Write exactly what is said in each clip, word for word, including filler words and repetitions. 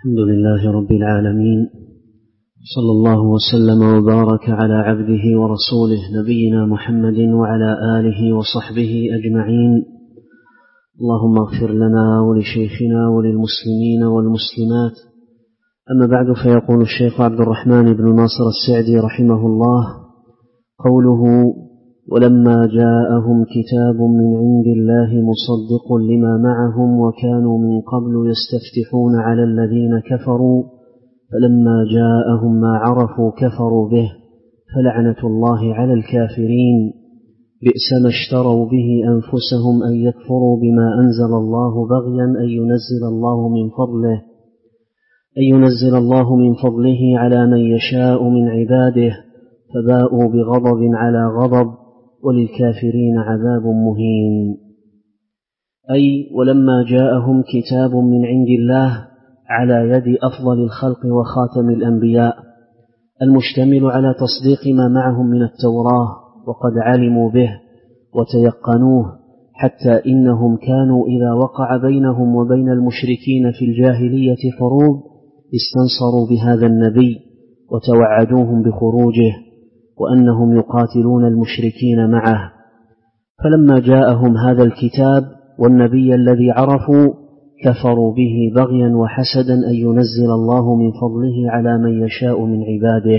الحمد لله رب العالمين، صلى الله وسلم وبارك على عبده ورسوله نبينا محمد وعلى آله وصحبه أجمعين. اللهم اغفر لنا ولشيخنا وللمسلمين والمسلمات. أما بعد، فيقول الشيخ عبد الرحمن بن ناصر السعدي رحمه الله: قوله ولما جاءهم كتاب من عند الله مصدق لما معهم وكانوا من قبل يستفتحون على الذين كفروا فلما جاءهم ما عرفوا كفروا به فلعنة الله على الكافرين. بئس ما اشتروا به أنفسهم أن يكفروا بما أنزل الله بغيا أن ينزل الله من فضله أن ينزل الله من فضله على من يشاء من عباده، فباءوا بغضب على غضب وللكافرين عذاب مهين. أي ولما جاءهم كتاب من عند الله على يد أفضل الخلق وخاتم الأنبياء المشتمل على تصديق ما معهم من التوراة، وقد علموا به وتيقنوه، حتى إنهم كانوا إذا وقع بينهم وبين المشركين في الجاهلية حروب استنصروا بهذا النبي وتوعدوهم بخروجه وأنهم يقاتلون المشركين معه. فلما جاءهم هذا الكتاب والنبي الذي عرفوا كفروا به بغيا وحسدا أن ينزل الله من فضله على من يشاء من عباده.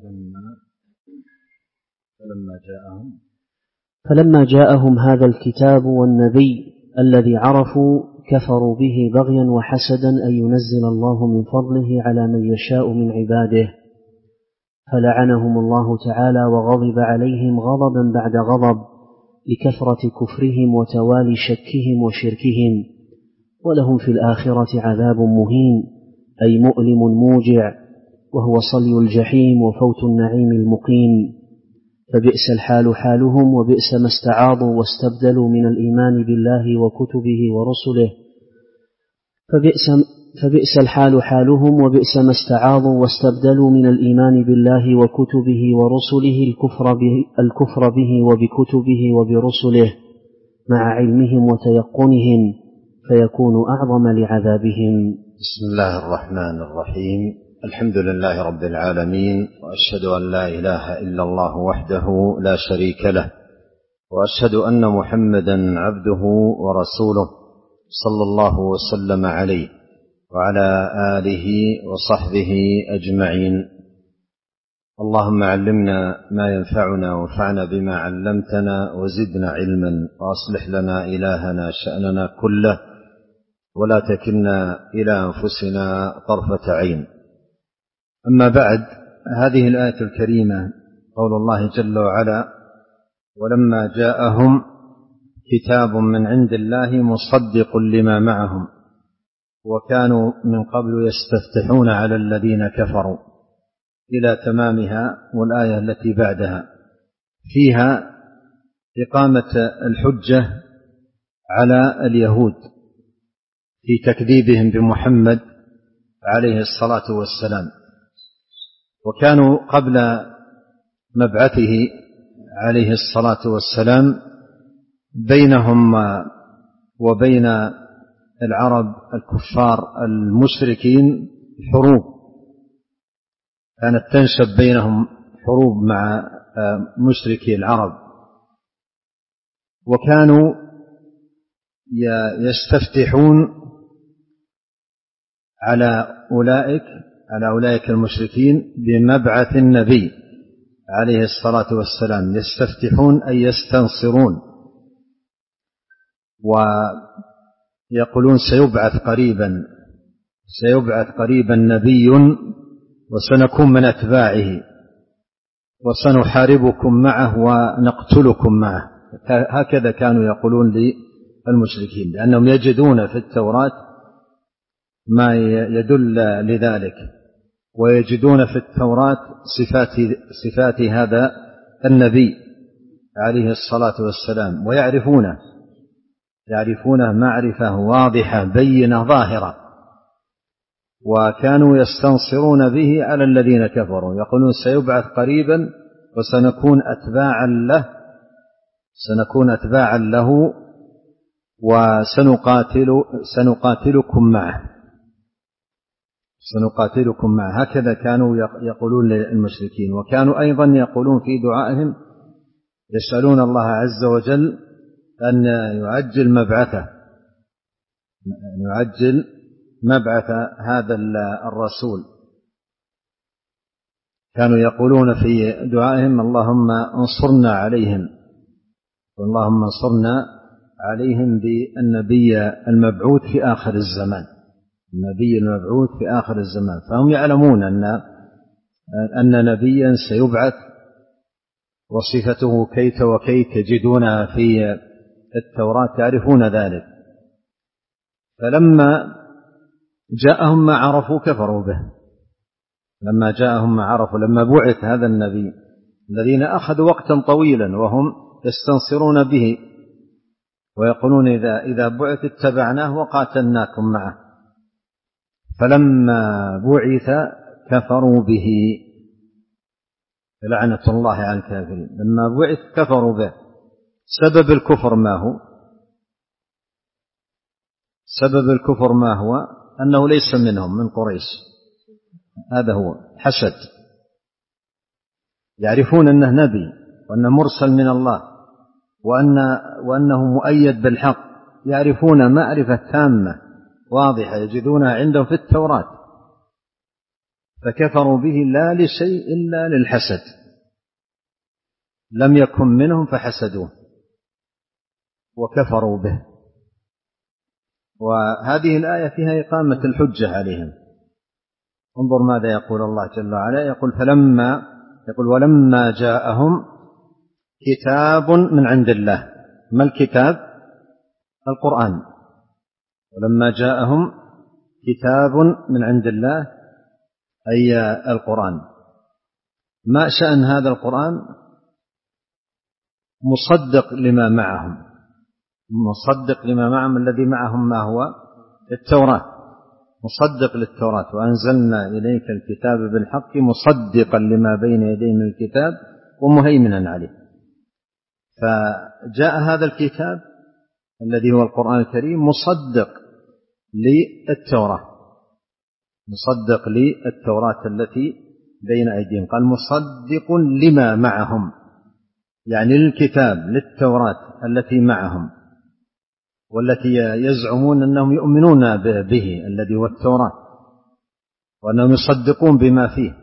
فلما جاءهم فلما جاءهم هذا الكتاب والنبي الذي عرفوا كفروا به بغيا وحسدا أن ينزل الله من فضله على من يشاء من عباده، فلعنهم الله تعالى وغضب عليهم غضبا بعد غضب لكثرة كفرهم وتوالي شكهم وشركهم، ولهم في الآخرة عذاب مهين أي مؤلم موجع، وهو صلي الجحيم وفوت النعيم المقيم. فبئس الحال حالهم وبئس ما استعاضوا واستبدلوا من الإيمان بالله وكتبه ورسله فبئس, فبئس الحال حالهم وبئس ما استعاضوا واستبدلوا من الإيمان بالله وكتبه ورسله الكفر به, الكفر به وبكتبه وبرسله مع علمهم وتيقنهم، فيكون أعظم لعذابهم. بسم الله الرحمن الرحيم. الحمد لله رب العالمين، وأشهد أن لا إله إلا الله وحده لا شريك له، وأشهد أن محمدا عبده ورسوله صلى الله وسلم عليه وعلى آله وصحبه أجمعين. اللهم علمنا ما ينفعنا وانفعنا بما علمتنا وزدنا علما، وأصلح لنا إلهنا شأننا كله، ولا تكلنا إلى أنفسنا طرفة عين. أما بعد، هذه الآية الكريمة قول الله جل وعلا: ولما جاءهم كتاب من عند الله مصدق لما معهم وكانوا من قبل يستفتحون على الذين كفروا، إلى تمامها. والآية التي بعدها فيها إقامة الحجة على اليهود في تكذيبهم بمحمد عليه الصلاة والسلام، وكانوا قبل مبعثه عليه الصلاة والسلام بينهم وبين العرب الكفار المشركين حروب، كانت تنشب بينهم حروب مع مشركي العرب، وكانوا يستفتحون على أولئك على أولئك المشركين بمبعث النبي عليه الصلاة والسلام، يستفتحون أي يستنصرون، ويقولون سيبعث قريبا سيبعث قريبا نبي وسنكون من أتباعه وسنحاربكم معه ونقتلكم معه. هكذا كانوا يقولون للمشركين، لأنهم يجدون في التوراة ما يدل لذلك، ويجدون في التوراة صفات, صفات هذا النبي عليه الصلاة والسلام، ويعرفونه يعرفونه معرفة واضحة بينة ظاهرة، وكانوا يستنصرون به على الذين كفروا، يقولون سيبعث قريبا وسنكون أتباعا له سنكون أتباعا له وسنقاتل سنقاتلكم معه. سنقاتلكم معه. هكذا كانوا يقولون للمشركين. وكانوا أيضا يقولون في دعائهم يسألون الله عز وجل أن يعجل مبعثه، أن يعجل مبعث هذا الرسول. كانوا يقولون في دعائهم اللهم انصرنا عليهم، اللهم انصرنا عليهم بالنبي المبعوث في آخر الزمان، النبي المبعوث في آخر الزمان. فهم يعلمون أن أن نبيا سيبعث وصفته كيت وكيت تجدونها في التوراة، تعرفون ذلك. فلما جاءهم ما عرفوا كفروا به. لما جاءهم ما عرفوا، لما بعث هذا النبي الذين أخذوا وقتا طويلا وهم يستنصرون به ويقولون إذا إذا بعث اتبعناه وقاتلناكم معه، فلما بعث كفروا به، لعنة الله على الكافرين. لما بعث كفروا به. سبب الكفر ما هو؟ سبب الكفر ما هو؟ أنه ليس منهم، من قريش. هذا هو حسد. يعرفون أنه نبي وأنه مرسل من الله وأن وأنه مؤيد بالحق، يعرفون معرفة تامة واضحة يجدونها عندهم في التوراة، فكفروا به لا لشيء إلا للحسد. لم يكن منهم فحسدوه وكفروا به. وهذه الآية فيها إقامة الحجة عليهم. انظر ماذا يقول الله جل وعلا، يقول فلما يقول ولما جاءهم كتاب من عند الله. ما الكتاب؟ القرآن. ولما جاءهم كتاب من عند الله أي القرآن. ما شأن هذا القرآن؟ مصدق لما معهم، مصدق لما معهم. الذي معهم ما هو؟ التوراة، مصدق للتوراة. وأنزلنا إليك الكتاب بالحق مصدقا لما بين يديه من الكتاب ومهيمنا عليه. فجاء هذا الكتاب الذي هو القرآن الكريم مصدق للتوراة، مصدق للتوراة التي بين أيديهم. قال مصدق لما معهم، يعني للكتاب للتوراة التي معهم والتي يزعمون أنهم يؤمنون به الذي هو التوراة، وأنهم يصدقون بما فيه.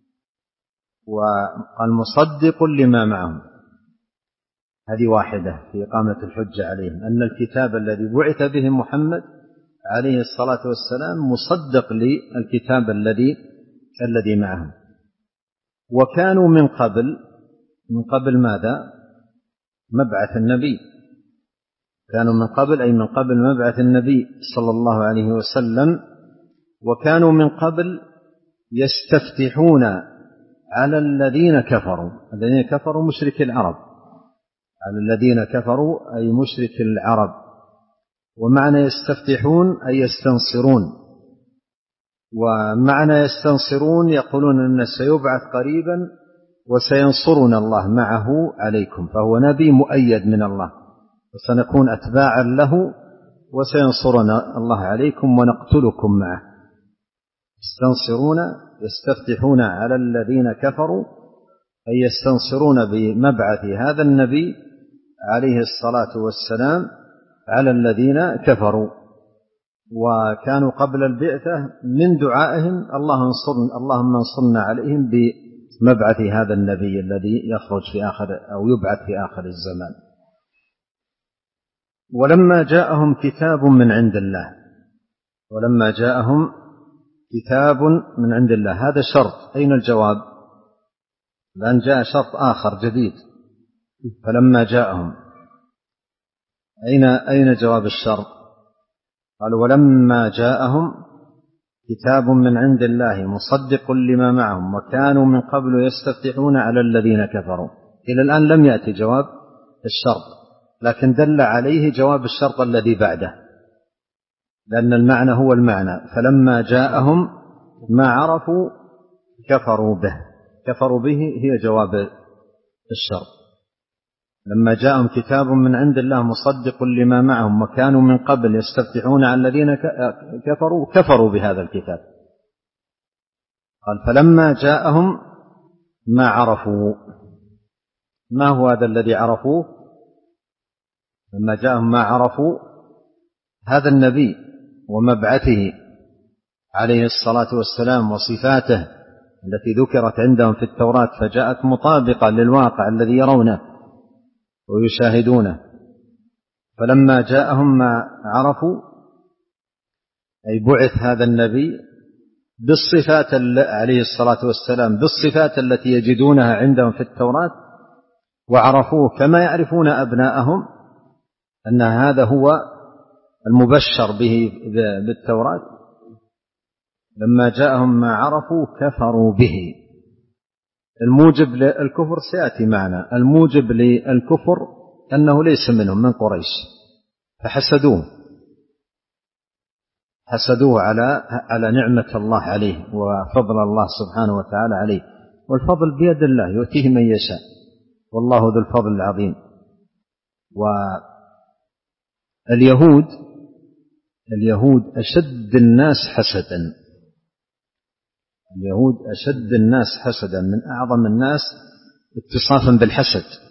وقال مصدق لما معهم. هذه واحدة في إقامة الحجة عليهم، أن الكتاب الذي بعث به محمد عليه الصلاة والسلام مصدق للكتاب الذي الذي معهم. وكانوا من قبل من قبل ماذا؟ مبعث النبي. كانوا من قبل أي من قبل مبعث النبي صلى الله عليه وسلم. وكانوا من قبل يستفتحون على الذين كفروا. الذين كفروا مشرك العرب، على الذين كفروا أي مشرك العرب. ومعنى يستفتحون أي يستنصرون. ومعنى يستنصرون يقولون أن سيبعث قريبا وسينصرنا الله معه عليكم، فهو نبي مؤيد من الله وسنكون أتباعا له وسينصرنا الله عليكم ونقتلكم معه. يستنصرون يستفتحون على الذين كفروا أي يستنصرون بمبعث هذا النبي عليه الصلاة والسلام على الذين كفروا. وكانوا قبل البعثة من دعائهم الله انصرنا اللهم انصرنا عليهم بمبعث هذا النبي الذي يخرج في آخر أو يبعث في آخر الزمان. ولما جاءهم كتاب من عند الله. ولما جاءهم كتاب من عند الله، هذا شرط. أين الجواب؟ الآن جاء شرط آخر جديد. فلما جاءهم، أين أين جواب الشرط؟ قال ولما جاءهم كتاب من عند الله مصدق لما معهم وكانوا من قبل يستفتحون على الذين كفروا. إلى الآن لم يأتي جواب الشرط، لكن دل عليه جواب الشرط الذي بعده، لأن المعنى هو المعنى. فلما جاءهم ما عرفوا كفروا به. كفروا به هي جواب الشرط. لما جاءهم كتاب من عند الله مصدق لما معهم وكانوا من قبل يستفتحون على الذين كفروا كفروا بهذا الكتاب. قال فلما جاءهم ما عرفوا. ما هو هذا الذي عرفوه؟ لما جاءهم ما عرفوا هذا النبي ومبعثه عليه الصلاة والسلام وصفاته التي ذكرت عندهم في التوراة، فجاءت مطابقة للواقع الذي يرونه ويشاهدونه. فلما جاءهم ما عرفوا أي بعث هذا النبي بالصفات عليه الصلاة والسلام بالصفات التي يجدونها عندهم في التوراة، وعرفوه كما يعرفون أبناءهم أن هذا هو المبشر به بالتوراة. لما جاءهم ما عرفوا كفروا به. الموجب للكفر سيأتي معنا. الموجب للكفر أنه ليس منهم، من قريش، فحسدوه حسدوه على على نعمة الله عليه وفضل الله سبحانه وتعالى عليه، والفضل بيد الله يؤتيه من يشاء، والله ذو الفضل العظيم. واليهود اليهود أشد الناس حسدا اليهود أشد الناس حسدا، من أعظم الناس اتصافا بالحسد،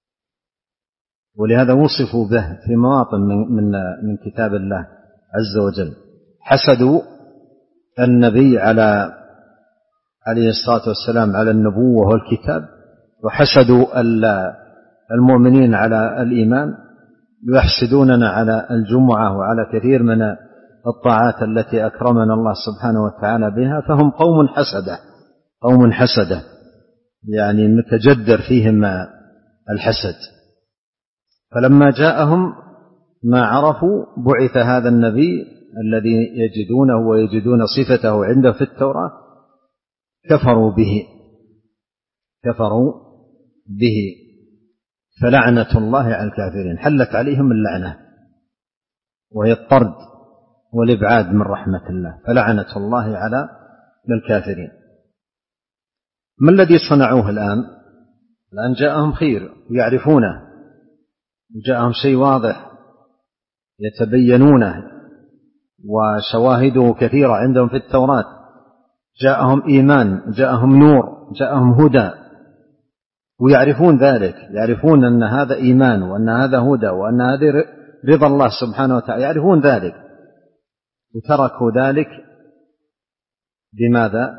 ولهذا وصفوا به في مواطن من, من, من كتاب الله عز وجل. حسدوا النبي على عليه الصلاة والسلام على النبوة والكتاب، وحسدوا المؤمنين على الإيمان، ويحسدوننا على الجمعة وعلى كثير من الطاعات التي أكرمنا الله سبحانه وتعالى بها. فهم قوم حسدة قوم حسدة يعني متجدر فيهم الحسد. فلما جاءهم ما عرفوا بعث هذا النبي الذي يجدونه ويجدون صفته عنده في التوراة، كفروا به كفروا به فلعنة الله على الكافرين. حلت عليهم اللعنة وهي الطرد والإبعاد من رحمة الله، فلعنة الله على الكافرين. ما الذي صنعوه الآن؟ الآن جاءهم خير يعرفونه، وجاءهم شيء واضح يتبينونه، وشواهده كثيرة عندهم في التوراة. جاءهم إيمان، جاءهم نور، جاءهم هدى، ويعرفون ذلك، يعرفون أن هذا إيمان وأن هذا هدى وأن هذا رضا الله سبحانه وتعالى، يعرفون ذلك، وتركوا ذلك بماذا؟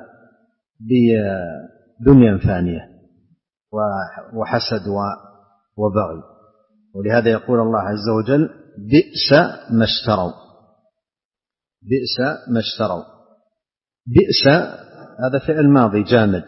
بدنيا فانية وحسد وبغي. ولهذا يقول الله عز وجل بئس ما اشتروا بئس ما اشتروا بئس هذا فعل ماضي جامد.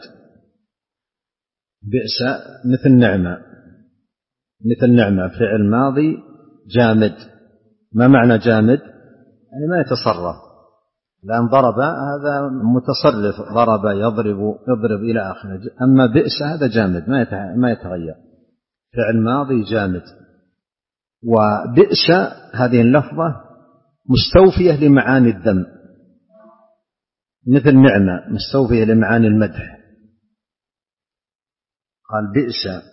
بئس مثل نعمة مثل نعمة فعل ماضي جامد. ما معنى جامد؟ يعني ما يتصرف. لأن ضرب هذا متصرف، ضرب يضرب يضرب إلى آخره. أما بئس هذا جامد ما يتغير، فعل ماضي جامد. وبئس هذه اللفظة مستوفية لمعاني الذم، مثل نعمة مستوفية لمعاني المدح. قال بئس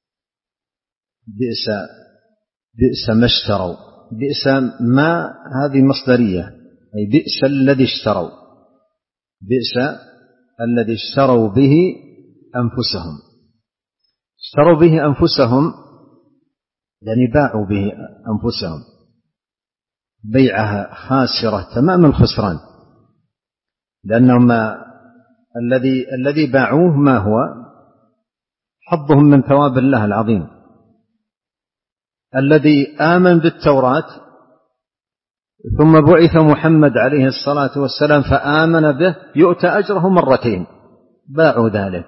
بئس بئس ما اشتروا. بئس ما هذه مصدرية، أي بئس الذي اشتروا بئس الذي اشتروا به أنفسهم. اشتروا به أنفسهم يعني باعوا به أنفسهم بيعها خاسرة تمام الخسران، لأنهم الذي الذي باعوه ما هو؟ حظهم من ثواب الله العظيم. الذي آمن بالتوراة ثم بعث محمد عليه الصلاة والسلام فآمن به يؤتى أجره مرتين. باعوا ذلك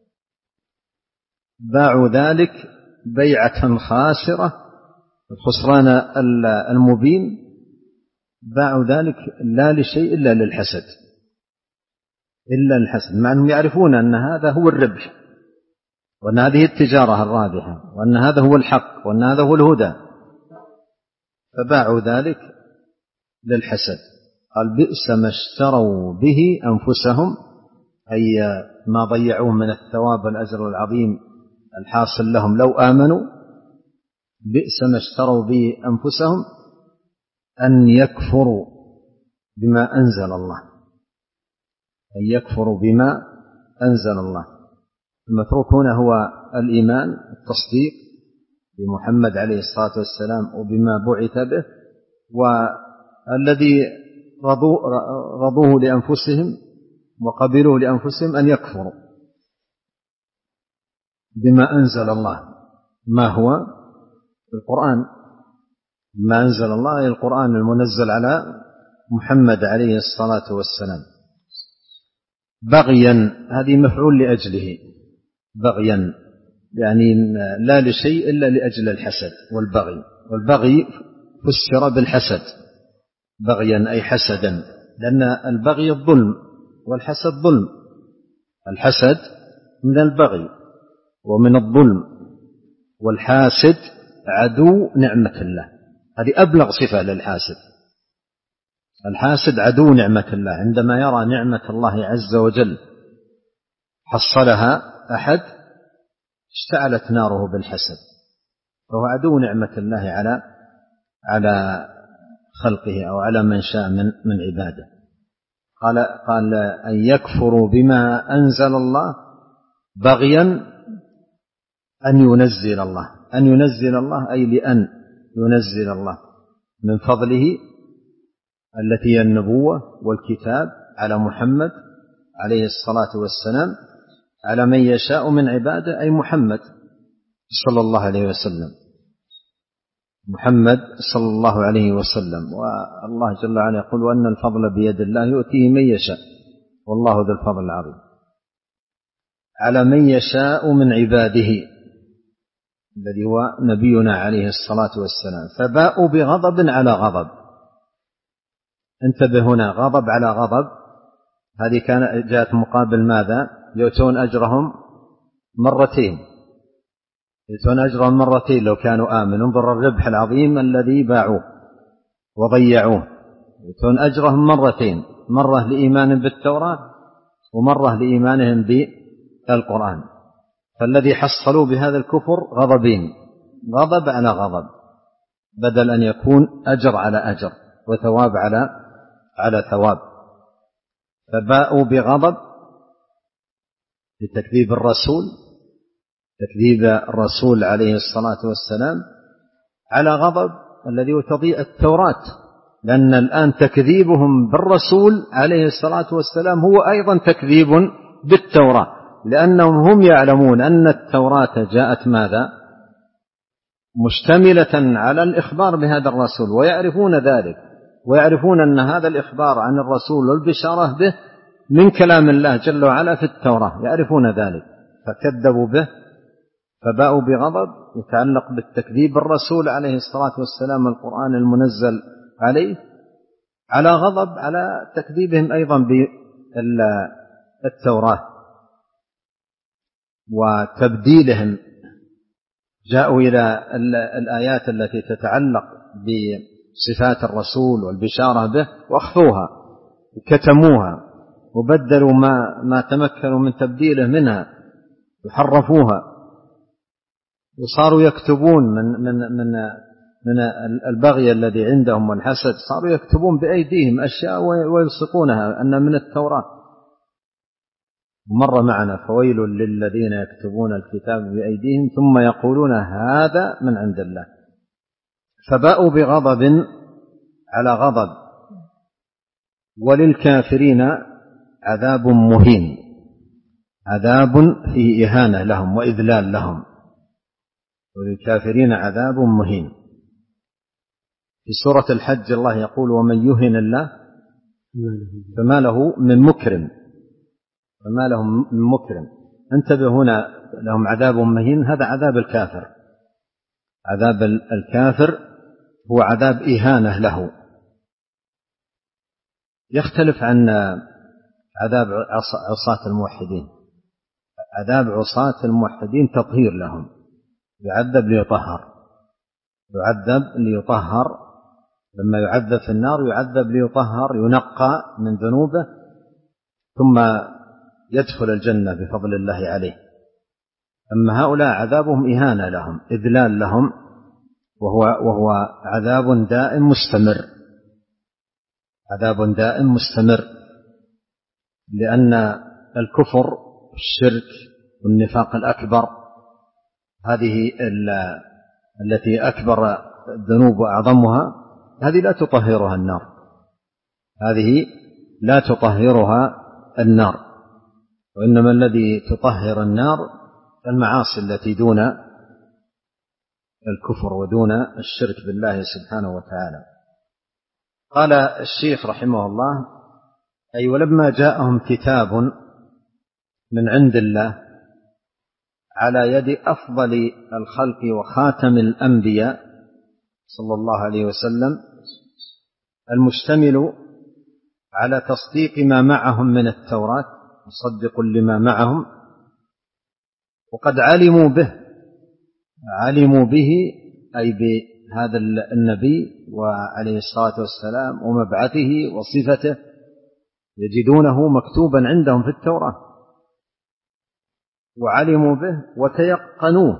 باعوا ذلك بيعة خاسرة، الخسران المبين. باعوا ذلك لا لشيء إلا للحسد إلا الحسد، مع أنهم يعرفون أن هذا هو الربح، وأن هذه التجارة الرابحة، وأن هذا هو الحق، وأن هذا هو الهدى، فباعوا ذلك للحسد. قال بئس ما اشتروا به أنفسهم، أي ما ضيعوه من الثواب والأجر العظيم الحاصل لهم لو آمنوا. بئس ما اشتروا به أنفسهم أن يكفروا بما أنزل الله، أن يكفروا بما أنزل الله. المتروك هنا هو الإيمان، التصديق بمحمد عليه الصلاة والسلام وبما بعث به، والذي رضوه, رضوه لأنفسهم وقبلوه لأنفسهم أن يكفروا بما أنزل الله. ما هو القرآن، ما أنزل الله القرآن المنزل على محمد عليه الصلاة والسلام. بغيا هذه مفعول لأجله، بغيا يعني لا لشيء إلا لأجل الحسد والبغي، والبغي فسر بالحسد، بغيا أي حسدا، لأن البغي الظلم والحسد ظلم. الحسد من البغي ومن الظلم، والحاسد عدو نعمة الله. هذه أبلغ صفة للحاسد. الحاسد عدو نعمة الله، عندما يرى نعمة الله عز وجل حصلها أحد اشتعلت ناره بالحسد، فهو عدو نعمة الله على على خلقه أو على من شاء من من عباده. قال قال أن يكفروا بما أنزل الله بغيا أن ينزل الله، أن ينزل الله أي لأن ينزل الله من فضله التي هي النبوة والكتاب على محمد عليه الصلاة والسلام على من يشاء من عباده، أي محمد صلى الله عليه وسلم، محمد صلى الله عليه وسلم. والله جل وعلا يقول وأن الفضل بيد الله يؤتيه من يشاء والله ذو الفضل العظيم، على من يشاء من عباده الذي هو نبينا عليه الصلاة والسلام. فباءوا بغضب على غضب. انتبه هنا، غضب على غضب، هذه كانت جاءت مقابل ماذا؟ يؤتون أجرهم مرتين، يؤتون أجرهم مرتين لو كانوا آمنوا. انظر الربح العظيم الذي باعوه وضيعوه. يؤتون أجرهم مرتين، مرة لإيمان بالتوراة ومرة لإيمانهم بالقرآن. فالذي حصلوا بهذا الكفر غضبين، غضب على غضب، بدل أن يكون أجر على أجر وثواب على على ثواب. فباءوا بغضب لتكذيب الرسول، تكذيب الرسول عليه الصلاة والسلام على غضب الذي هو تضييع التوراة، لأن الآن تكذيبهم بالرسول عليه الصلاة والسلام هو أيضا تكذيب بالتوراة، لأنهم هم يعلمون أن التوراة جاءت ماذا؟ مشتملة على الإخبار بهذا الرسول، ويعرفون ذلك، ويعرفون أن هذا الإخبار عن الرسول والبشارة به من كلام الله جل وعلا في التوراة، يعرفون ذلك فكذبوا به. فباءوا بغضب يتعلق بالتكذيب الرسول عليه الصلاة والسلام القرآن المنزل عليه، على غضب على تكذيبهم أيضا بالتوراة وتبديلهم. جاءوا إلى الآيات التي تتعلق بصفات الرسول والبشارة به وأخفوها وكتموها وبدلوا ما ما تمكنوا من تبديله منها وحرفوها، وصاروا يكتبون من من من من البغي الذي عندهم والحسد، صاروا يكتبون بأيديهم أشياء ويلصقونها أن من التوراة. مر معنا فويل للذين يكتبون الكتاب بأيديهم ثم يقولون هذا من عند الله. فباءوا بغضب على غضب. وللكافرين عذاب مهين، عذاب فيه إهانة لهم وإذلال لهم. وللكافرين عذاب مهين. في سورة الحج الله يقول ومن يهن الله فما له من مكرم، فما له من مكرم. انتبه هنا، لهم عذاب مهين، هذا عذاب الكافر. عذاب الكافر هو عذاب إهانة له، يختلف عن عذاب عصاة الموحدين. عذاب عصاة الموحدين تطهير لهم، يعذب ليطهر، يعذب ليطهر. لما يعذب في النار يعذب ليطهر، ينقى من ذنوبه ثم يدخل الجنة بفضل الله عليه. أما هؤلاء عذابهم إهانة لهم، إذلال لهم، وهو, وهو عذاب دائم مستمر، عذاب دائم مستمر. لأن الكفر والشرك والنفاق الأكبر هذه التي أكبر الذنوب وأعظمها هذه لا تطهرها النار، هذه لا تطهرها النار، وإنما الذي تطهر النار المعاصي التي دون الكفر ودون الشرك بالله سبحانه وتعالى. قال الشيخ رحمه الله: أي ولما جاءهم كتاب من عند الله على يد أفضل الخلق وخاتم الأنبياء صلى الله عليه وسلم المشتمل على تصديق ما معهم من التوراة، مصدق لما معهم، وقد علموا به، علموا به أي بهذا النبي وعليه الصلاة والسلام ومبعثه وصفته، يجدونه مكتوبا عندهم في التوراة، وعلموا به وتيقنوه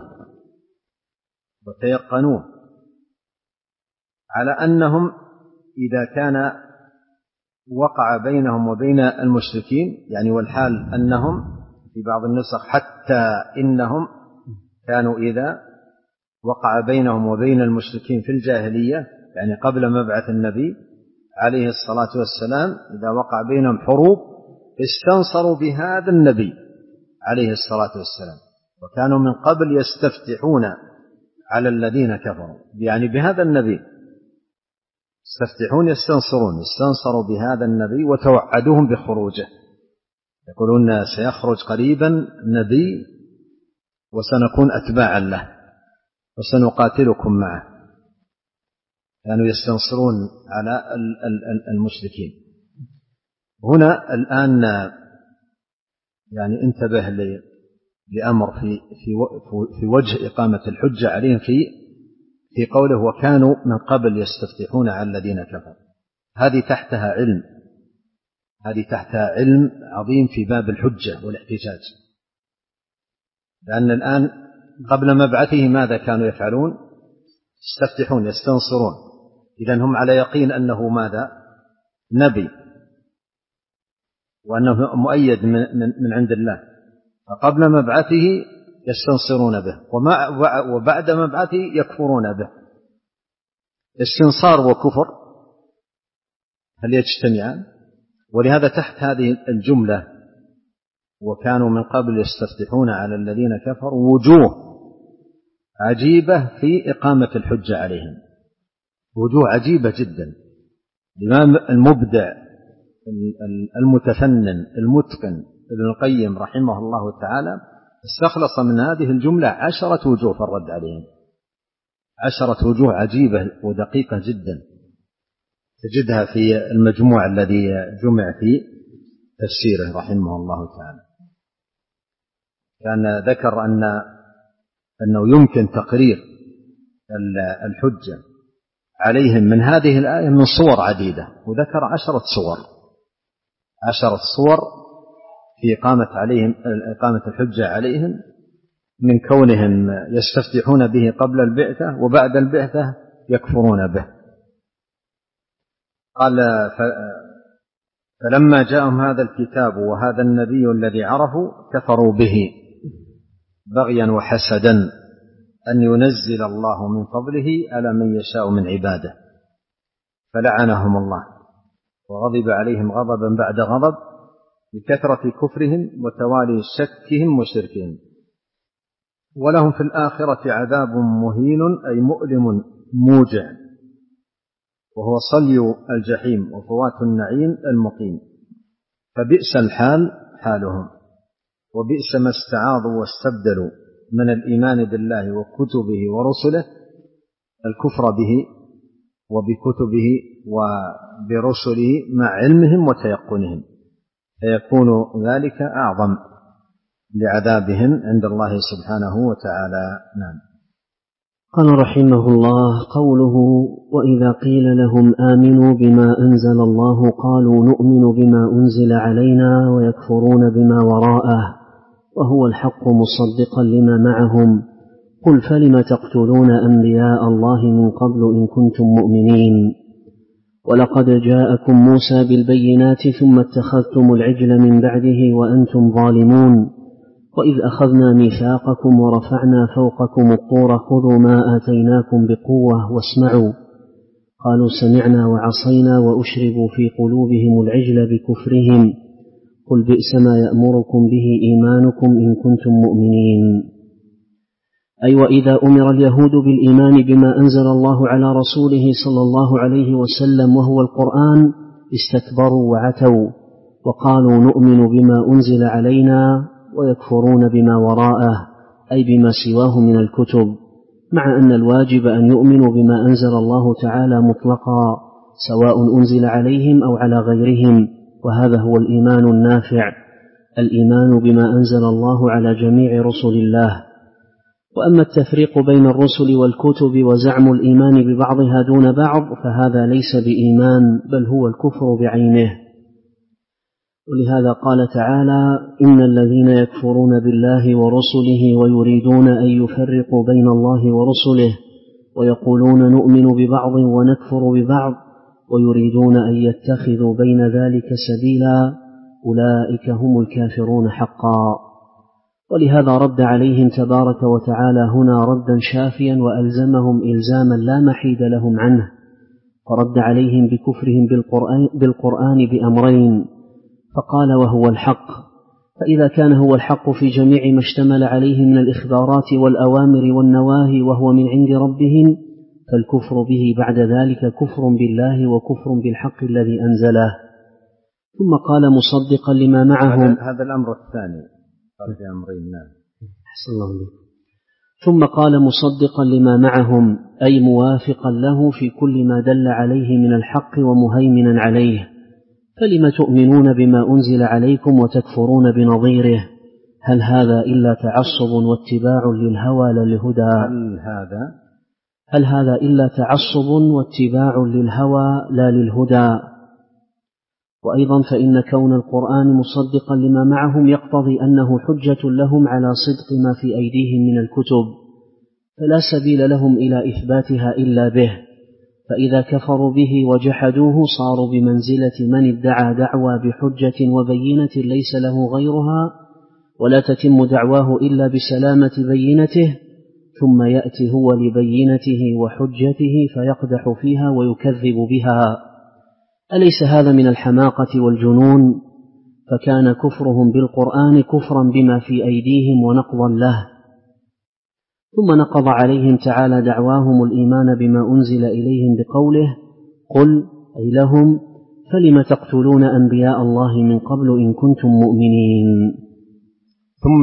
وتيقنوه على أنهم إذا كان وقع بينهم وبين المشركين، يعني والحال أنهم في بعض النسخ حتى إنهم كانوا إذا وقع بينهم وبين المشركين في الجاهلية، يعني قبل مبعث النبي عليه الصلاة والسلام، إذا وقع بينهم حروب استنصروا بهذا النبي عليه الصلاة والسلام، وكانوا من قبل يستفتحون على الذين كفروا، يعني بهذا النبي يستفتحون، يستنصرون، استنصروا بهذا النبي وتوعدوهم بخروجه، يقولون سيخرج قريبا نبي وسنكون أتباعا له وسنقاتلكم معه، كانوا يستنصرون على المشركين. هنا الآن يعني انتبه لأمر في في وجه إقامة الحجة عليهم في في قوله وكانوا من قبل يستفتحون على الذين كفروا، هذه تحتها علم، هذه تحتها علم عظيم في باب الحجة والاحتجاج، لأن الآن قبل مبعثه ماذا كانوا يفعلون؟ يستفتحون، يستنصرون، إذن هم على يقين أنه ماذا؟ نبي، وأنه مؤيد من عند الله، فقبل مبعثه يستنصرون به، وبعد مبعثه يكفرون به. استنصار وكفر هل يجتمعان؟ ولهذا تحت هذه الجملة وكانوا من قبل يستفتحون على الذين كفروا وجوه عجيبة في إقامة الحجة عليهم، وجوه عجيبة جدا. الإمام المبدع المتفنن المتقن ابن القيم رحمه الله تعالى استخلص من هذه الجملة عشرة وجوه في الرد عليهم، عشرة وجوه عجيبة ودقيقة جدا، تجدها في المجموع الذي جمع في تفسيره رحمه الله تعالى. كان ذكر أن أنه يمكن تقرير الحجة عليهم من هذه الآية من صور عديدة، وذكر عشرة صور، عشرة صور في إقامة عليهم إقامة الحجة عليهم، من كونهم يستفتحون به قبل البعثة وبعد البعثة يكفرون به. قال فلما جاءهم هذا الكتاب وهذا النبي الذي عرفوا كفروا به بغيا وحسدا أن ينزل الله من فضله على من يشاء من عباده، فلعنهم الله وغضب عليهم غضبا بعد غضب بكثرة كفرهم وتوالي شكهم وشركهم، ولهم في الآخرة عذاب مهين أي مؤلم موجع، وهو صلي الجحيم وفوات النعيم المقيم. فبئس الحال حالهم، وبئس ما استعاضوا واستبدلوا من الإيمان بالله وكتبه ورسله الكفر به وبكتبه وبرسله مع علمهم وتيقنهم، فيكون ذلك أعظم لعذابهم عند الله سبحانه وتعالى. نعم. قال رحمه الله: قوله وإذا قيل لهم آمنوا بما أنزل الله قالوا نؤمن بما أنزل علينا ويكفرون بما وراءه وهو الحق مصدقا لما معهم، قل فلم تقتلون أنبياء الله من قبل إن كنتم مؤمنين. ولقد جاءكم موسى بالبينات ثم اتخذتم العجل من بعده وأنتم ظالمون وإذ أخذنا ميثاقكم ورفعنا فوقكم الطور خذوا ما آتيناكم بقوة واسمعوا قالوا سمعنا وعصينا وأشربوا في قلوبهم العجل بكفرهم قل بئس ما يأمركم به إيمانكم إن كنتم مؤمنين. أي وإذا أمر اليهود بالإيمان بما أنزل الله على رسوله صلى الله عليه وسلم وهو القرآن استكبروا وعتوا وقالوا نؤمن بما أنزل علينا ويكفرون بما وراءه أي بما سواه من الكتب، مع أن الواجب أن يؤمنوا بما أنزل الله تعالى مطلقا سواء أنزل عليهم أو على غيرهم، وهذا هو الإيمان النافع، الإيمان بما أنزل الله على جميع رسل الله. وأما التفريق بين الرسل والكتب وزعم الإيمان ببعضها دون بعض فهذا ليس بإيمان بل هو الكفر بعينه. ولهذا قال تعالى إن الذين يكفرون بالله ورسله ويريدون أن يفرقوا بين الله ورسله ويقولون نؤمن ببعض ونكفر ببعض ويريدون أن يتخذوا بين ذلك سبيلا أولئك هم الكافرون حقا. ولهذا رد عليهم تبارك وتعالى هنا ردا شافيا وألزمهم إلزاما لا محيد لهم عنه، فرد عليهم بكفرهم بالقرآن, بالقرآن بأمرين، فقال وهو الحق، فإذا كان هو الحق في جميع ما اشتمل عليه من الإخبارات والأوامر والنواهي وهو من عند ربهم فالكفر به بعد ذلك كفر بالله وكفر بالحق الذي أنزله. ثم قال مصدقا لما معهم هذا الأمر الثاني قال في أمرين. أحسن الله عليك. ثم قال مصدقا لما معهم أي موافقا له في كل ما دل عليه من الحق ومهيمنا عليه، فلم تؤمنون بما أنزل عليكم وتكفرون بنظيره؟ هل هذا إلا تعصب واتباع للهوى لا للهدى؟ هل هذا هل هذا إلا تعصب واتباع للهوى لا للهدى؟ وأيضا فإن كون القرآن مصدقا لما معهم يقتضي أنه حجة لهم على صدق ما في أيديهم من الكتب، فلا سبيل لهم إلى إثباتها إلا به، فإذا كفروا به وجحدوه صاروا بمنزلة من ادعى دعوى بحجة وبينة ليس له غيرها ولا تتم دعواه إلا بسلامة بينته، ثم يأتي هو لبينته وحجته فيقدح فيها ويكذب بها. أليس هذا من الحماقة والجنون؟ فكان كفرهم بالقرآن كفرا بما في أيديهم ونقضا له. ثم نقض عليهم تعالى دعواهم الإيمان بما أنزل إليهم بقوله قل أي لهم فلم تقتلون أنبياء الله من قبل إن كنتم مؤمنين. ثم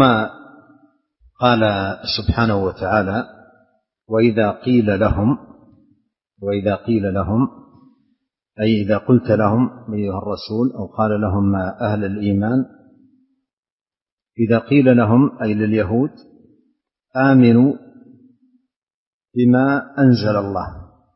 قال سبحانه وتعالى وإذا قيل لهم وإذا قيل لهم أي إذا قلت لهم أيها الرسول أو قال لهم أهل الإيمان، إذا قيل لهم أي لليهود آمنوا بما أنزل الله،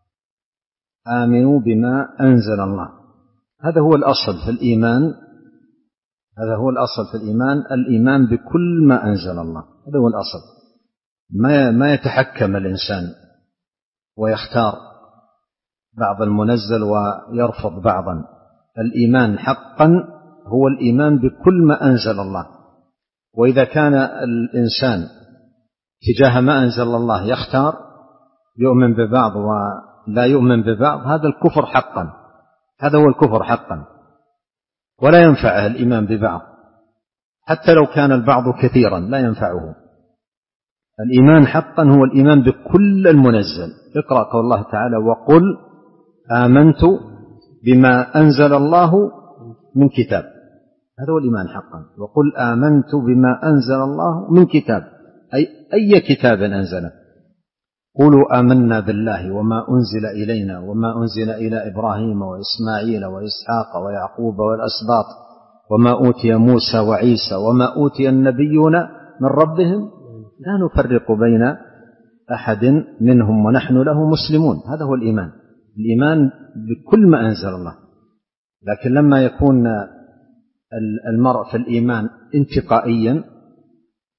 آمنوا بما أنزل الله، هذا هو الأصل في الإيمان، هذا هو الأصل في الإيمان، الإيمان بكل ما أنزل الله، هذا هو الأصل، ما ما يتحكم الإنسان ويختار بعض المنزل ويرفض بعضا. الإيمان حقا هو الإيمان بكل ما أنزل الله، وإذا كان الإنسان تجاه ما أنزل الله يختار يؤمن ببعض ولا يؤمن ببعض، هذا الكفر حقا، هذا هو الكفر حقا، ولا ينفعه الإيمان ببعض حتى لو كان البعض كثيرا لا ينفعه. الإيمان حقا هو الإيمان بكل المنزل. اقرأ قول الله تعالى وقل آمنت بما أنزل الله من كتاب، هذا هو الإيمان حقا. وقل آمنت بما أنزل الله من كتاب أي أي كتاب أنزله. قولوا آمنا بالله وما أنزل إلينا وما أنزل إلى إبراهيم وإسماعيل وإسحاق ويعقوب والأسباط وما أوتي موسى وعيسى وما أوتي النبيون من ربهم لا نفرق بين أحد منهم ونحن له مسلمون. هذا هو الإيمان، الإيمان بكل ما أنزل الله. لكن لما يكون المرء في الإيمان انتقائيا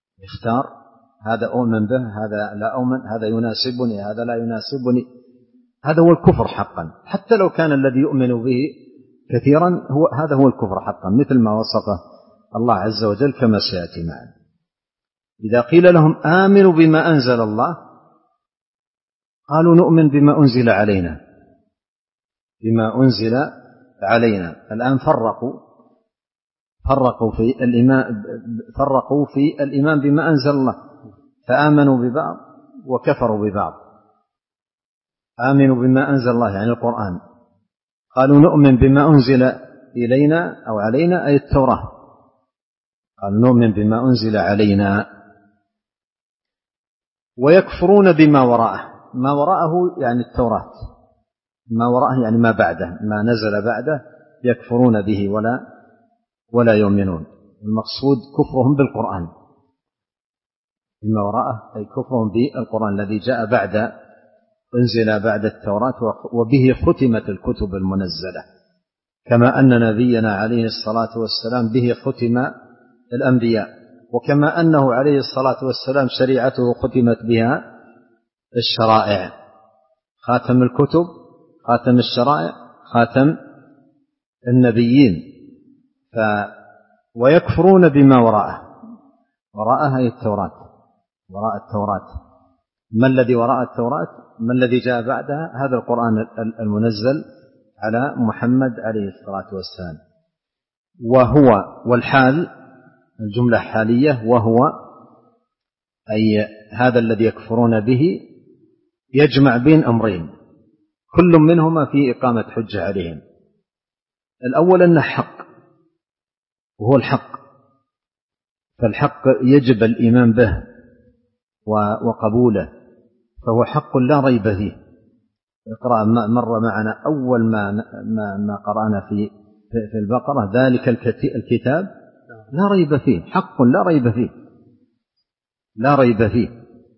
يختار هذا أؤمن به، هذا لا أؤمن، هذا يناسبني، هذا لا يناسبني، هذا هو الكفر حقا، حتى لو كان الذي يؤمن به كثيرا هو هذا هو الكفر حقا، مثل ما وصفه الله عز وجل كما سيأتي معنا. إذا قيل لهم آمنوا بما أنزل الله قالوا نؤمن بما أنزل علينا بما أنزل علينا. الآن فرقوا فرقوا في الإيمان فرقوا في الإيمان بما أنزل الله، فآمنوا ببعض وكفروا ببعض. آمنوا بما أنزل الله يعني القرآن، قالوا نؤمن بما أنزل إلينا أو علينا أي التوراة، قالوا نؤمن بما أنزل علينا، ويكفرون بما وراءه. ما وراءه يعني التوراة، ما وراءه يعني ما بعده، ما نزل بعده يكفرون به ولا ولا يؤمنون. المقصود كفرهم بالقرآن، بما وراءه أي كفرهم بالقرآن الذي جاء بعد أنزل بعد التوراة وبه ختمت الكتب المنزلة، كما أن نبينا عليه الصلاة والسلام به ختم الأنبياء، وكما أنه عليه الصلاة والسلام شريعته ختمت بها الشرائع، خاتم الكتب، خاتم الشرائع، خاتم النبيين. ف ويكفرون بما وراءه، وراءها هي التوراة، وراء التوراة. ما الذي وراء التوراة؟ ما الذي جاء بعدها؟ هذا القرآن المنزل على محمد عليه الصلاة والسلام. وهو والحال الجملة حالية، وهو أي هذا الذي يكفرون به يجمع بين أمرين كل منهما في إقامة حجة عليهم. الأول أنه حق، وهو الحق، فالحق يجب الإيمان به وقبوله، فهو حق لا ريب فيه. اقرأ مر معنا أول ما ما قرأنا في في البقرة ذلك الكتاب لا ريب فيه، حق لا ريب فيه، لا ريب فيه.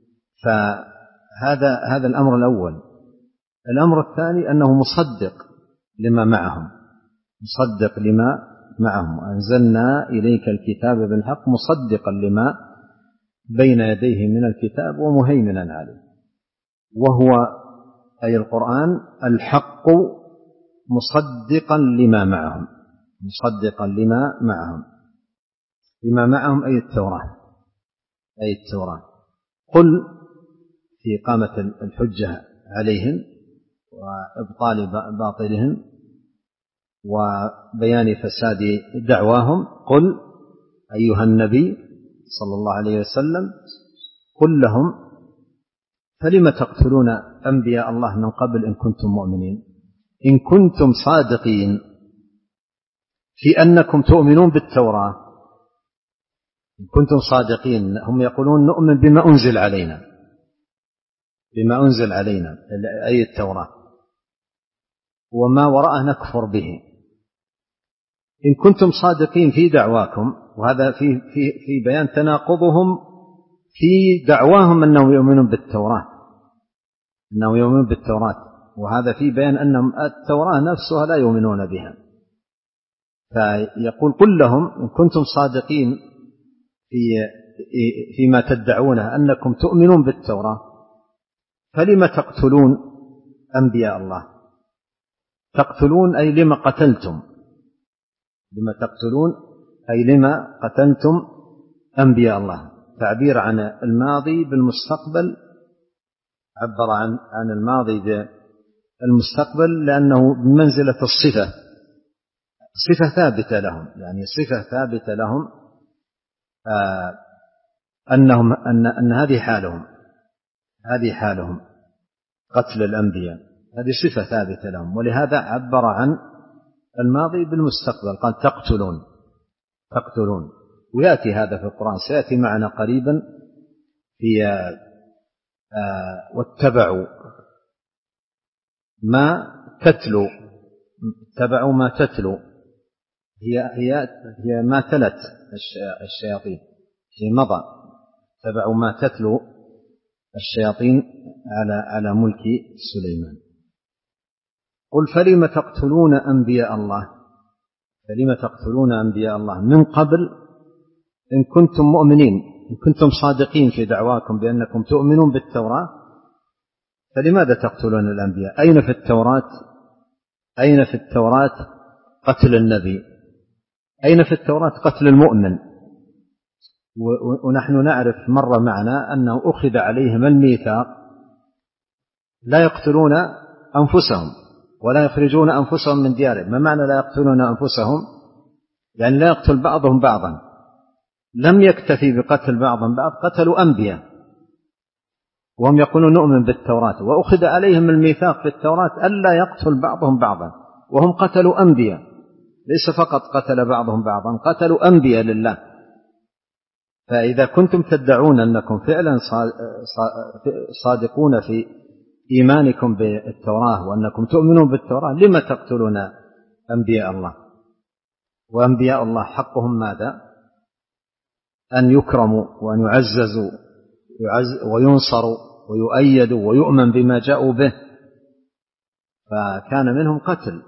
فهذا هذا الأمر الأول. الأمر الثاني أنه مصدق لما معهم، مصدق لما معهم. أنزلنا إليك الكتاب بالحق مصدقا لما بين يديه من الكتاب ومهيمنا عليه. وهو أي القرآن الحق مصدقا لما معهم، مصدقا لما معهم. لما معهم أي التوراة، أي التوراة. قل في إقامة الحجة عليهم وإبطال باطلهم وبيان فساد دعواهم. قل أيها النبي صلى الله عليه وسلم قل لهم فلم تقتلون أنبياء الله من قبل إن كنتم مؤمنين، إن كنتم صادقين في أنكم تؤمنون بالتوراة، إن كنتم صادقين. هم يقولون نؤمن بما أنزل علينا، بما أنزل علينا أي التوراة، وما وراءه نكفر به. إن كنتم صادقين في دعواكم، وهذا في في في بيان تناقضهم في دعواهم أنهم يؤمنون بالتوراة، أنهم يؤمنون بالتوراة، وهذا في بيان أن التوراة نفسها لا يؤمنون بها. فيقول قل لهم إن كنتم صادقين في فيما تدعونه أنكم تؤمنون بالتوراة فلم تقتلون أنبياء الله. تقتلون أي لما قتلتم، لما تقتلون أي لما قتلتم أنبياء الله. تعبير عن الماضي بالمستقبل، عبر عن عن الماضي بالمستقبل لأنه بمنزلة الصفة، صفة ثابتة لهم، يعني صفة ثابتة لهم آه أنهم أن أن هذه حالهم، هذه حالهم قتل الأنبياء، هذه صفة ثابتة لهم، ولهذا عبر عن الماضي بالمستقبل، قال تقتلون تقتلون. ويأتي هذا في القرآن، سيأتي معنا قريبا في آه واتبعوا ما تتلو، اتبعوا ما تتلو، هي هي هي ما تلت الشياطين في مضى، اتبعوا ما تتلو الشياطين على على ملك سليمان. قل فلم تقتلون أنبياء الله، فلم تقتلون أنبياء الله من قبل إن كنتم مؤمنين، إن كنتم صادقين في دعواكم بأنكم تؤمنون بالتوراة، فلماذا تقتلون الأنبياء؟ أين في التوراة أين في التوراة قتل النبي؟ أين في التوراة قتل المؤمن؟ ونحن نعرف مر معنا أنه أخذ عليهم الميثاق لا يقتلون أنفسهم ولا يخرجون أنفسهم من ديارهم. ما معنى لا يقتلون أنفسهم؟ يعني لا يقتل بعضهم بعضا. لم يكتفي بقتل بعضهم بعض، قتلوا أنبياء وهم يقولون نؤمن بالتوراة، وأخذ عليهم الميثاق في التوراة ألا يقتل بعضهم بعضا، وهم قتلوا أنبياء. ليس فقط قتل بعضهم بعضا، قتلوا أنبياء لله. فإذا كنتم تدعون أنكم فعلا صادقون في إيمانكم بالتوراة وأنكم تؤمنون بالتوراة، لما تقتلون أنبياء الله؟ وأنبياء الله حقهم ماذا؟ أن يكرموا وأن يعززوا وينصروا ويؤيدوا ويؤمن بما جاءوا به، فكان منهم قتل.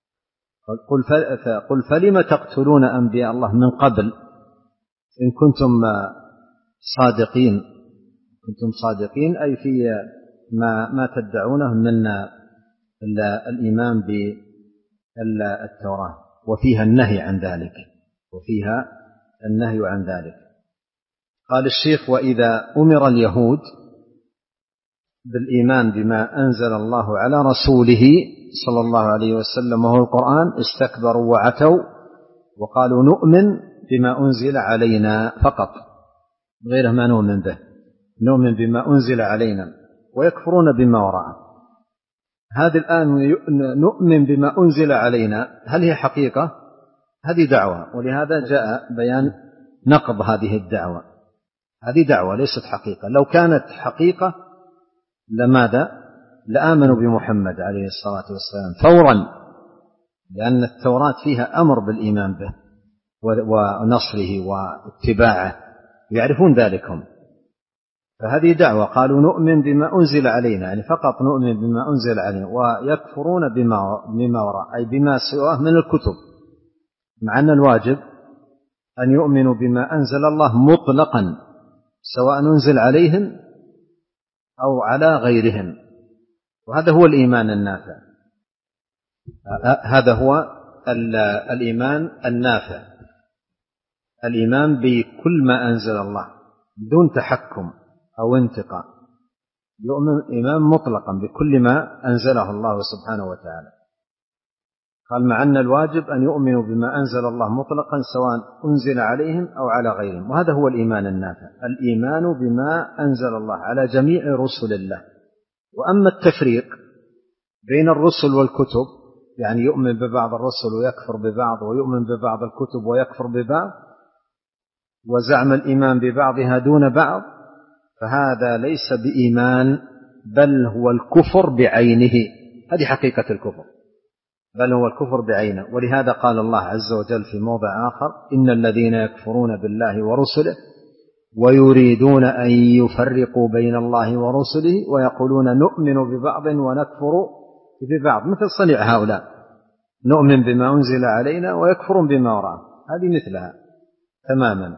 قل فلم تقتلون أنبياء الله من قبل إن كنتم صادقين كنتم صادقين أي في ما, ما تدعونه من الإيمان بالتوراة، وفيها النهي عن ذلك وفيها النهي عن ذلك. قال الشيخ: وإذا أمر اليهود بالإيمان بما أنزل الله على رسوله صلى الله عليه وسلم وهو القرآن استكبروا وعتوا وقالوا نؤمن بما أنزل علينا فقط، غير ما نؤمن به، نؤمن بما أنزل علينا، ويكفرون بما وراءه. هذه الآن نؤمن بما أنزل علينا، هل هي حقيقة؟ هذه دعوة، ولهذا جاء بيان نقض هذه الدعوة. هذه دعوة ليست حقيقة. لو كانت حقيقة لماذا؟ لآمنوا بمحمد عليه الصلاة والسلام فورا، لأن التوراة فيها أمر بالإيمان به ونصره واتباعه، يعرفون ذلكم. فهذه دعوة، قالوا نؤمن بما أنزل علينا، يعني فقط نؤمن بما أنزل علينا، ويكفرون بما وراء أي بما سواه من الكتب، مع أن الواجب أن يؤمنوا بما أنزل الله مطلقا سواء أنزل عليهم أو على غيرهم، وهذا هو الإيمان النافع. هذا هو الإيمان النافع، الإيمان بكل ما أنزل الله دون تحكم أو انتقاء، يؤمن إيمان مطلقا بكل ما أنزله الله سبحانه وتعالى. قال مع أن الواجب أن يؤمنوا بما أنزل الله مطلقا سواء أنزل عليهم أو على غيرهم، وهذا هو الإيمان النافع، الإيمان بما أنزل الله على جميع رسل الله. وأما التفريق بين الرسل والكتب، يعني يؤمن ببعض الرسل ويكفر ببعض، ويؤمن ببعض الكتب ويكفر ببعض، وزعم الإيمان ببعضها دون بعض، فهذا ليس بإيمان، بل هو الكفر بعينه. هذه حقيقة الكفر، بل هو الكفر بعينه. ولهذا قال الله عز وجل في موضع آخر: إن الذين يكفرون بالله ورسله ويريدون أن يفرقوا بين الله ورسله ويقولون نؤمن ببعض ونكفر ببعض، مثل صنيع هؤلاء، نؤمن بما أنزل علينا ويكفرون بما وراءه، هذه مثلها تماما،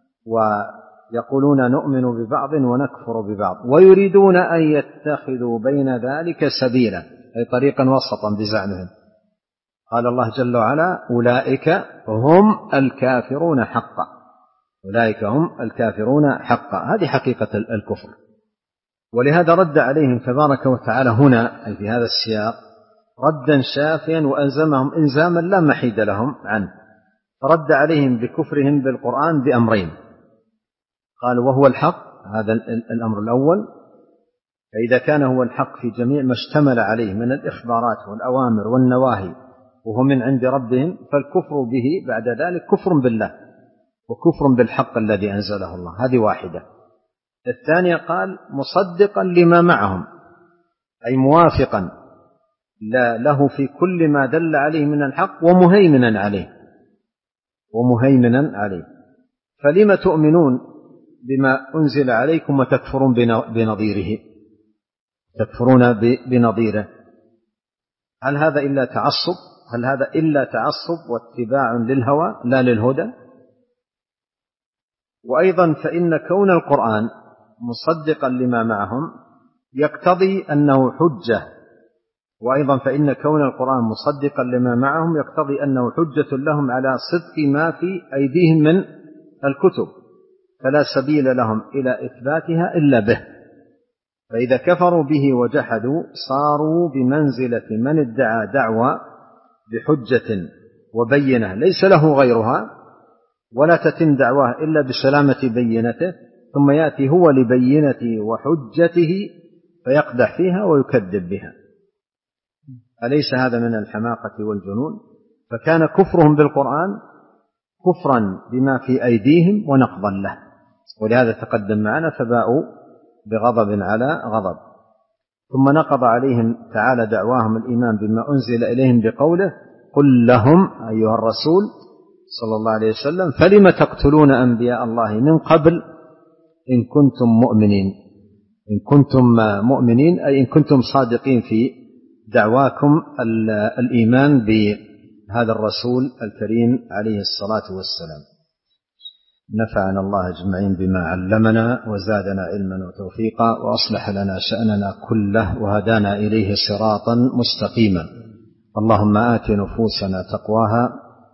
ويقولون نؤمن ببعض ونكفر ببعض، ويريدون أن يتخذوا بين ذلك سبيلا، أي طريقا وسطا بزعمهم. قال الله جل وعلا: أولئك هم الكافرون حقا، أولئك هم الكافرون حقا. هذه حقيقة الكفر. ولهذا رد عليهم تبارك وتعالى هنا أي في هذا السياق ردا شافيا، وألزمهم إلزاما لا محيد لهم عنه. فرد عليهم بكفرهم بالقرآن بأمرين، قال وهو الحق، هذا الأمر الأول، فإذا كان هو الحق في جميع ما اشتمل عليه من الإخبارات والأوامر والنواهي وهو من عند ربهم، فالكفر به بعد ذلك كفر بالله وكفر بالحق الذي أنزله الله. هذه واحدة. الثانية قال مصدقا لما معهم، أي موافقا له في كل ما دل عليه من الحق ومهيمنا عليه ومهيمنا عليه. فلما تؤمنون بما أنزل عليكم وتكفرون بنظيره، تكفرون بنظيره؟ هل هذا إلا تعصب؟ هل هذا إلا تعصب واتباع للهوى لا للهدى؟ وأيضا فإن كون القرآن مصدقا لما معهم يقتضي أنه حجة، وأيضا فإن كون القرآن مصدقا لما معهم يقتضي أنه حجة لهم على صدق ما في أيديهم من الكتب، فلا سبيل لهم إلى إثباتها إلا به. فإذا كفروا به وجحدوا صاروا بمنزلة من ادعى دعوى بحجة وبينة ليس له غيرها، ولا تتم دعواه إلا بسلامة بينته، ثم يأتي هو لبينته وحجته فيقدح فيها ويكذب بها. أليس هذا من الحماقة والجنون؟ فكان كفرهم بالقرآن كفرا بما في أيديهم ونقضا له، ولهذا تقدم معنا فباءوا بغضب على غضب. ثم نقض عليهم تعالى دعواهم الإيمان بما أنزل إليهم بقوله: قل لهم أيها الرسول صلى الله عليه وسلم فلم تقتلون أنبياء الله من قبل إن كنتم مؤمنين. إن كنتم مؤمنين أي إن كنتم صادقين في دعواكم الإيمان بهذا الرسول الكريم عليه الصلاة والسلام. نفعنا الله أجمعين بما علمنا وزادنا علما وتوفيقا، وأصلح لنا شأننا كله وهدانا إليه صراطا مستقيما. اللهم آت نفوسنا تقواها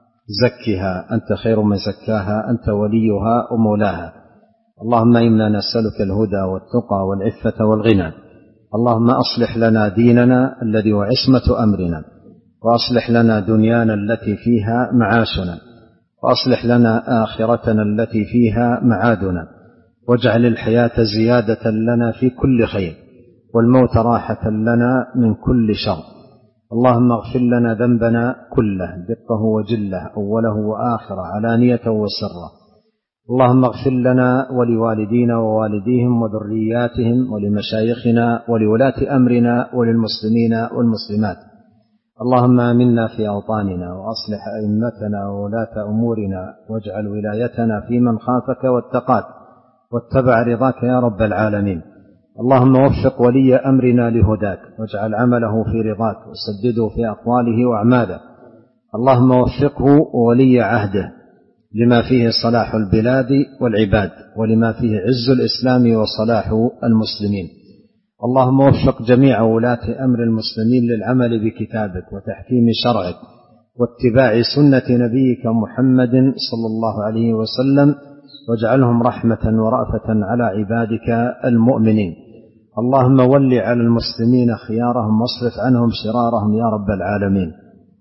زكها أنت خير من زكاها أنت وليها ومولاها. اللهم إنا نسألك الهدى والتقى والعفة والغنى. اللهم أصلح لنا ديننا الذي هو عصمة أمرنا، وأصلح لنا دنيانا التي فيها معاشنا، وأصلح لنا آخرتنا التي فيها معادنا، واجعل الحياة زيادة لنا في كل خير، والموت راحة لنا من كل شر. اللهم اغفر لنا ذنبنا كله دقه وجله أوله وآخره علانية وسره. اللهم اغفر لنا ولوالدينا ووالديهم وذرياتهم ولمشايخنا ولولاة أمرنا وللمسلمين والمسلمات. اللهم آمنا في أوطاننا وأصلح أئمتنا وولاة أمورنا، واجعل ولايتنا في من خافك واتقاك واتبع رضاك يا رب العالمين. اللهم وفق ولي أمرنا لهداك، واجعل عمله في رضاك، وسدده في أقواله وأعماله. اللهم وفقه وولي عهده لما فيه صلاح البلاد والعباد، ولما فيه عز الإسلام وصلاح المسلمين. اللهم وفق جميع ولاة أمر المسلمين للعمل بكتابك وتحكيم شرعك واتباع سنة نبيك محمد صلى الله عليه وسلم، واجعلهم رحمة ورأفة على عبادك المؤمنين. اللهم ول على المسلمين خيارهم واصرف عنهم شرارهم يا رب العالمين.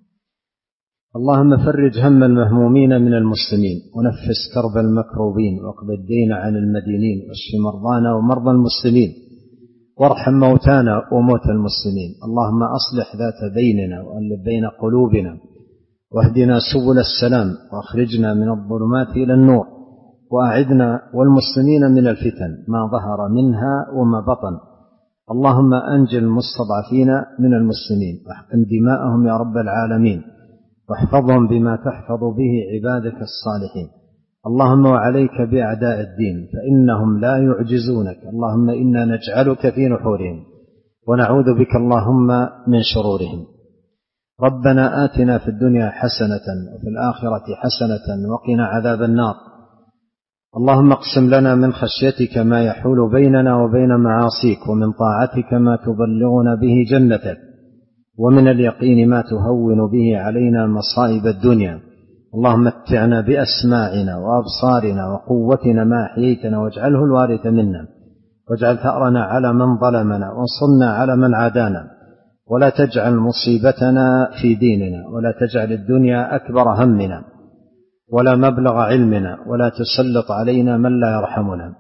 اللهم فرج هم المهمومين من المسلمين، ونفس كرب المكروبين، واقض الدين عن المدينين، واشف مرضانا ومرضى المسلمين، وارحم موتانا وموتى المسلمين. اللهم أصلح ذات بيننا وألف بين قلوبنا، واهدنا سبل السلام، واخرجنا من الظلمات إلى النور، وأعذنا والمسلمين من الفتن ما ظهر منها وما بطن. اللهم أنجِ المستضعفين من المسلمين، واحقن دماءهم يا رب العالمين، واحفظهم بما تحفظ به عبادك الصالحين. اللهم وعليك بأعداء الدين فإنهم لا يعجزونك. اللهم إنا نجعلك في نحورهم ونعوذ بك اللهم من شرورهم. ربنا آتنا في الدنيا حسنة وفي الآخرة حسنة وقنا عذاب النار. اللهم اقسم لنا من خشيتك ما يحول بيننا وبين معاصيك، ومن طاعتك ما تبلغنا به جنتك، ومن اليقين ما تهون به علينا مصائب الدنيا. اللهم متعنا بأسماعنا وأبصارنا وقوتنا ما أحييتنا، واجعله الوارث منا، واجعل ثأرنا على من ظلمنا، وانصرنا على من عادانا، ولا تجعل مصيبتنا في ديننا، ولا تجعل الدنيا أكبر همنا ولا مبلغ علمنا، ولا تسلط علينا من لا يرحمنا.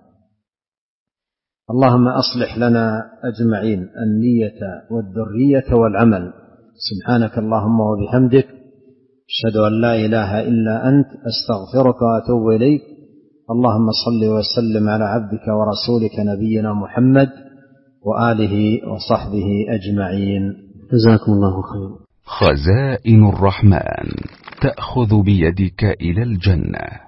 اللهم أصلح لنا أجمعين النية والذرية والعمل. سبحانك اللهم وبحمدك، أشهد أن لا إله إلا أنت، أستغفرك وأتوب إليك. اللهم صل وسلم على عبدك ورسولك نبينا محمد وآله وصحبه أجمعين. جزاكم الله خيرا. خزائن الرحمن تأخذ بيدك إلى الجنة.